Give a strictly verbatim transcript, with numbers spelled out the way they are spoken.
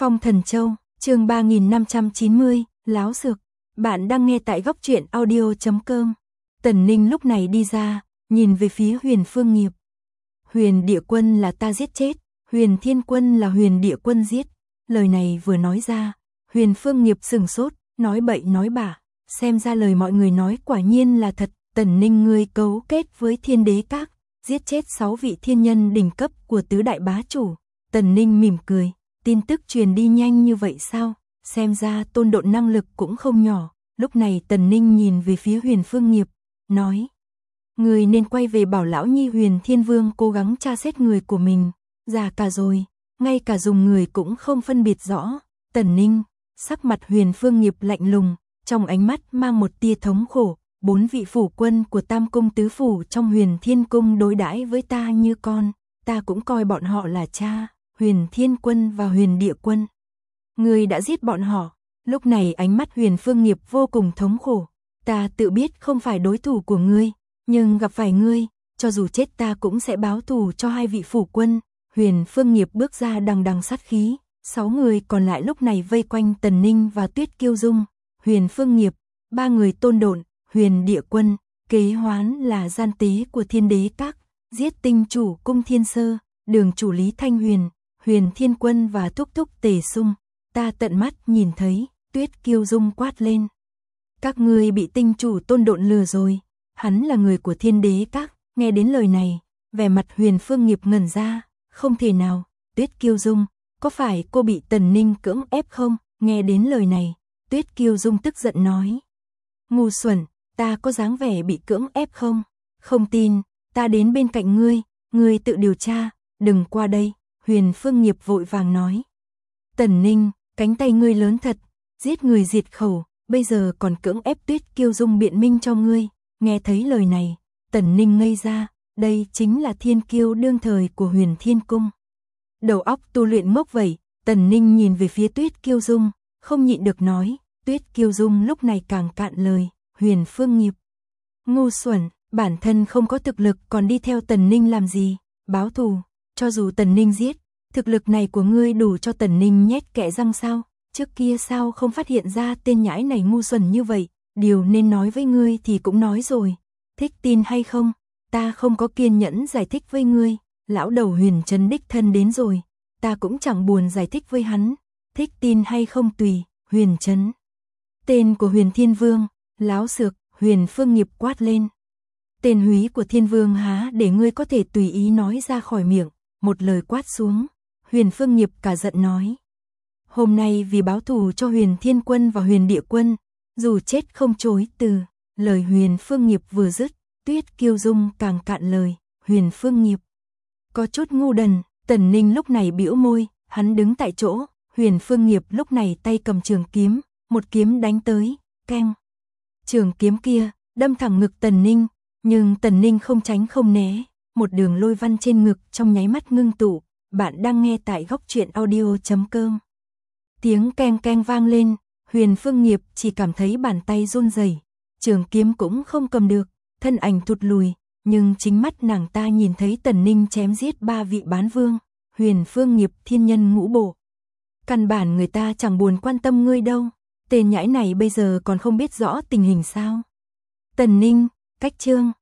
Phong Thần Châu, chương ba nghìn năm trăm chín mươi, láo xược. Bạn đang nghe tại góc truyện audio chấm com. Tần Ninh lúc này đi ra, nhìn về phía Huyền Phương Nghiệp. Huyền Địa Quân là ta giết chết, Huyền Thiên Quân là Huyền Địa Quân giết. Lời này vừa nói ra, Huyền Phương Nghiệp sừng sốt, nói bậy nói bạ, xem ra lời mọi người nói quả nhiên là thật. Tần Ninh ngươi cấu kết với Thiên Đế Các, giết chết sáu vị thiên nhân đỉnh cấp của tứ đại bá chủ. Tần Ninh mỉm cười, tin tức truyền đi nhanh như vậy sao? Xem ra Tôn Độn năng lực cũng không nhỏ. Lúc này Tần Ninh nhìn về phía Huyền Phương Nghiệp, nói: người nên quay về bảo lão nhi Huyền Thiên Vương cố gắng tra xét người của mình. Già cả rồi, ngay cả dùng người cũng không phân biệt rõ. Tần Ninh, sắc mặt Huyền Phương Nghiệp lạnh lùng, trong ánh mắt mang một tia thống khổ. Bốn vị phủ quân của Tam Cung Tứ Phủ trong Huyền Thiên Cung đối đãi với ta như con, ta cũng coi bọn họ là cha, Huyền Thiên Quân và Huyền Địa Quân. Ngươi đã giết bọn họ. Lúc này ánh mắt Huyền Phương Nghiệp vô cùng thống khổ. Ta tự biết không phải đối thủ của ngươi, nhưng gặp phải ngươi, cho dù chết ta cũng sẽ báo thù cho hai vị phủ quân. Huyền Phương Nghiệp bước ra đằng đằng sát khí. Sáu người còn lại lúc này vây quanh Tần Ninh và Tuyết Kiêu Dung. Huyền Phương Nghiệp, ba người Tôn Độn, Huyền Địa Quân, kế hoán là gian tế của Thiên Đế Các, giết tinh chủ Cung Thiên Sơ, đường chủ Lý Thanh Huyền, Huyền Thiên Quân và thúc thúc Tề Sung. Ta tận mắt nhìn thấy. Tuyết Kiêu Dung quát lên: các ngươi bị tinh chủ Tôn Độn lừa rồi, hắn là người của Thiên Đế Các. Nghe đến lời này, vẻ mặt Huyền Phương Nghiệp ngẩn ra. Không thể nào. Tuyết Kiêu Dung, có phải cô bị Tần Ninh cưỡng ép không? Nghe đến lời này, Tuyết Kiêu Dung tức giận nói: ngu xuẩn, ta có dáng vẻ bị cưỡng ép không? Không tin, ta đến bên cạnh ngươi, ngươi tự điều tra, đừng qua đây. Huyền Phương Nghiệp vội vàng nói: Tần Ninh, cánh tay ngươi lớn thật, giết người diệt khẩu, bây giờ còn cưỡng ép Tuyết Kiêu Dung biện minh cho ngươi. Nghe thấy lời này, Tần Ninh ngây ra, đây chính là thiên kiêu đương thời của Huyền Thiên Cung. Đầu óc tu luyện ngốc vậy. Tần Ninh nhìn về phía Tuyết Kiêu Dung, không nhịn được nói. Tuyết Kiêu Dung lúc này càng cạn lời. Huyền Phương Nghiệp, ngu xuẩn, bản thân không có thực lực còn đi theo Tần Ninh làm gì? Báo thù, cho dù Tần Ninh giết, thực lực này của ngươi đủ cho Tần Ninh nhét kẽ răng sao? Trước kia sao không phát hiện ra tên nhãi này ngu xuẩn như vậy? Điều nên nói với ngươi thì cũng nói rồi. Thích tin hay không? Ta không có kiên nhẫn giải thích với ngươi. Lão đầu Huyền Trấn đích thân đến rồi, ta cũng chẳng buồn giải thích với hắn. Thích tin hay không tùy. Huyền Trấn, tên của Huyền Thiên Vương. Láo xược. Huyền Phương Nghiệp quát lên: tên húy của Thiên Vương há để ngươi có thể tùy ý nói ra khỏi miệng? Một lời quát xuống, Huyền Phương Nghiệp cả giận nói: hôm nay vì báo thù cho Huyền Thiên Quân và Huyền Địa Quân, dù chết không chối từ. Lời Huyền Phương Nghiệp vừa dứt, Tuyết Kiêu Dung càng cạn lời. Huyền Phương Nghiệp, có chút ngu đần. Tần Ninh lúc này bĩu môi, hắn đứng tại chỗ. Huyền Phương Nghiệp lúc này tay cầm trường kiếm, một kiếm đánh tới. Keng, trường kiếm kia đâm thẳng ngực Tần Ninh, nhưng Tần Ninh không tránh không né, một đường lôi văn trên ngực trong nháy mắt ngưng tụ. Bạn đang nghe tại góc truyện audio chấm com. Tiếng keng keng vang lên, Huyền Phương Nghiệp chỉ cảm thấy bàn tay run rẩy, trường kiếm cũng không cầm được, thân ảnh thụt lùi, nhưng chính mắt nàng ta nhìn thấy Tần Ninh chém giết ba vị bán vương. Huyền Phương Nghiệp thiên nhân ngũ bộ, căn bản người ta chẳng buồn quan tâm ngươi đâu. Tên nhãi này bây giờ còn không biết rõ tình hình sao? Tần Ninh, cách chương